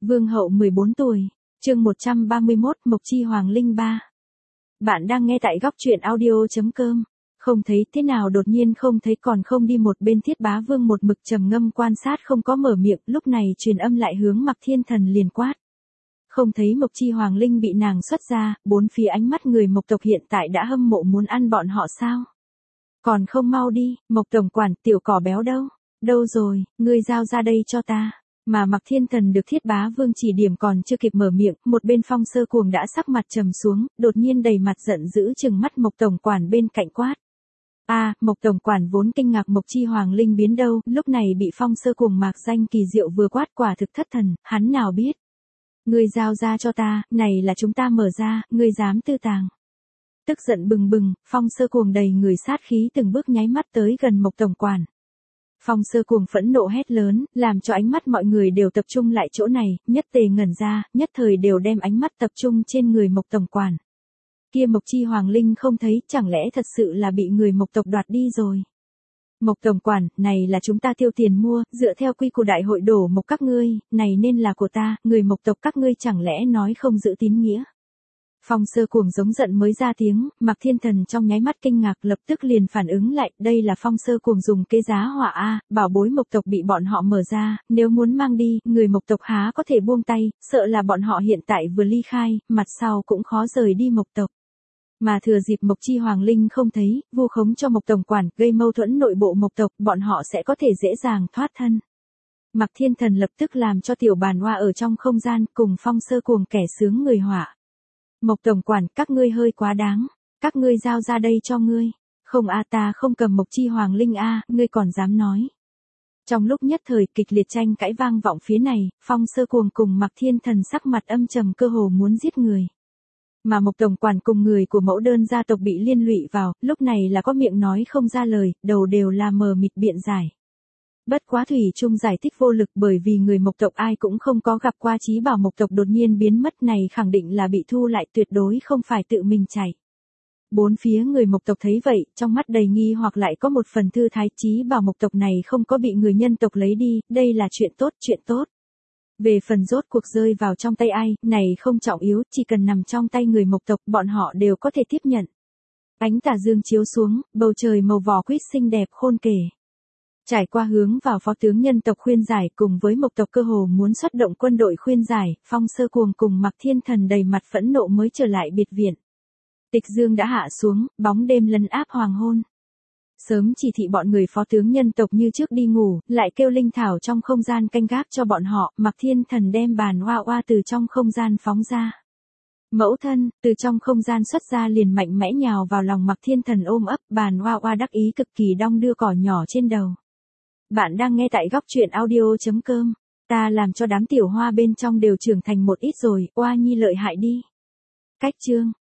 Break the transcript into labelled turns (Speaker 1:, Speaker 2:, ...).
Speaker 1: Vương hậu 14 tuổi, chương 131, Mộc Chi Hoàng Linh 3. Bạn đang nghe tại góc truyện audio.com. Không thấy thế nào đột nhiên không thấy còn không đi một bên Thiết Bá Vương một mực trầm ngâm quan sát không có mở miệng, lúc này truyền âm lại hướng Mạc Thiên Thần liền quát. Không thấy Mộc Chi Hoàng Linh bị nàng xuất ra, bốn phía ánh mắt người Mộc tộc hiện tại đã hâm mộ muốn ăn bọn họ sao? Còn không mau đi, Mộc tổng quản, tiểu cỏ béo đâu? Đâu rồi, ngươi giao ra đây cho ta. Mà Mạc Thiên Thần được Thiết Bá Vương chỉ điểm còn chưa kịp mở miệng, một bên Phong Sơ Cuồng đã sắc mặt trầm xuống, đột nhiên đầy mặt giận dữ trừng mắt Mộc tổng quản bên cạnh quát. Mộc tổng quản vốn kinh ngạc Mộc Chi Hoàng Linh biến đâu, lúc này bị Phong Sơ Cuồng mạc danh kỳ diệu vừa quát quả thực thất thần, hắn nào biết. Ngươi giao ra cho ta, này là chúng ta mở ra, ngươi dám tư tàng. Tức giận bừng bừng, Phong Sơ Cuồng đầy người sát khí từng bước nháy mắt tới gần Mộc tổng quản. Phong Sơ Cuồng phẫn nộ hét lớn, làm cho ánh mắt mọi người đều tập trung lại chỗ này, nhất tề ngẩn ra, nhất thời đều đem ánh mắt tập trung trên người Mộc tổng quản. Kia Mộc Chi Hoàng Linh không thấy, chẳng lẽ thật sự là bị người Mộc tộc đoạt đi rồi. Mộc tổng quản, này là chúng ta tiêu tiền mua, dựa theo quy củ đại hội đổ Mộc các ngươi, này nên là của ta, người Mộc tộc các ngươi chẳng lẽ nói không giữ tín nghĩa. Phong Sơ Cuồng giống giận mới ra tiếng, Mạc Thiên Thần trong nháy mắt kinh ngạc lập tức liền phản ứng lại, đây là Phong Sơ Cuồng dùng kế giá họa bảo bối Mộc tộc bị bọn họ mở ra, nếu muốn mang đi, người Mộc tộc há có thể buông tay, sợ là bọn họ hiện tại vừa ly khai, mặt sau cũng khó rời đi Mộc tộc. Mà thừa dịp Mộc Chi Hoàng Linh không thấy, vu khống cho Mộc tổng quản, gây mâu thuẫn nội bộ Mộc tộc, bọn họ sẽ có thể dễ dàng thoát thân. Mạc Thiên Thần lập tức làm cho tiểu bàn hoa ở trong không gian, cùng Phong Sơ Cuồng kẻ sướng người họa. Mộc tổng quản, các ngươi hơi quá đáng, các ngươi giao ra đây cho ngươi. Không ta không cầm Mộc Chi Hoàng Linh ngươi còn dám nói. Trong lúc nhất thời kịch liệt tranh cãi vang vọng phía này, Phong Sơ Cuồng cùng Mạc Thiên Thần sắc mặt âm trầm cơ hồ muốn giết người. Mà Mộc tổng quản cùng người của mẫu đơn gia tộc bị liên lụy vào, lúc này là có miệng nói không ra lời, đầu đều là mờ mịt biện giải. Bất quá thủy chung giải thích vô lực bởi vì người Mộc tộc ai cũng không có gặp qua chí bảo Mộc tộc đột nhiên biến mất này khẳng định là bị thu lại tuyệt đối không phải tự mình chạy. Bốn phía người Mộc tộc thấy vậy, trong mắt đầy nghi hoặc lại có một phần thư thái chí bảo Mộc tộc này không có bị người nhân tộc lấy đi, đây là chuyện tốt. Về phần rốt cuộc rơi vào trong tay ai, này không trọng yếu, chỉ cần nằm trong tay người Mộc tộc, bọn họ đều có thể tiếp nhận. Ánh tà dương chiếu xuống, bầu trời màu vỏ quýt xinh đẹp khôn kể. Trải qua hướng vào phó tướng nhân tộc khuyên giải cùng với Mộc tộc cơ hồ muốn xuất động quân đội khuyên giải, Phong Sơ Cuồng cùng Mạc Thiên Thần đầy mặt phẫn nộ mới trở lại biệt viện. Tịch dương đã hạ xuống, bóng đêm lấn áp hoàng hôn. Sớm chỉ thị bọn người phó tướng nhân tộc như trước đi ngủ, lại kêu linh thảo trong không gian canh gác cho bọn họ, Mạc Thiên Thần đem bàn hoa từ trong không gian phóng ra. Mẫu thân, từ trong không gian xuất ra liền mạnh mẽ nhào vào lòng Mạc Thiên Thần ôm ấp, bàn hoa đắc ý cực kỳ đong đưa cỏ nhỏ trên đầu. Bạn đang nghe tại góc truyện audio.com, ta làm cho đám tiểu hoa bên trong đều trưởng thành một ít rồi, oa nhi lợi hại đi. Cách chương.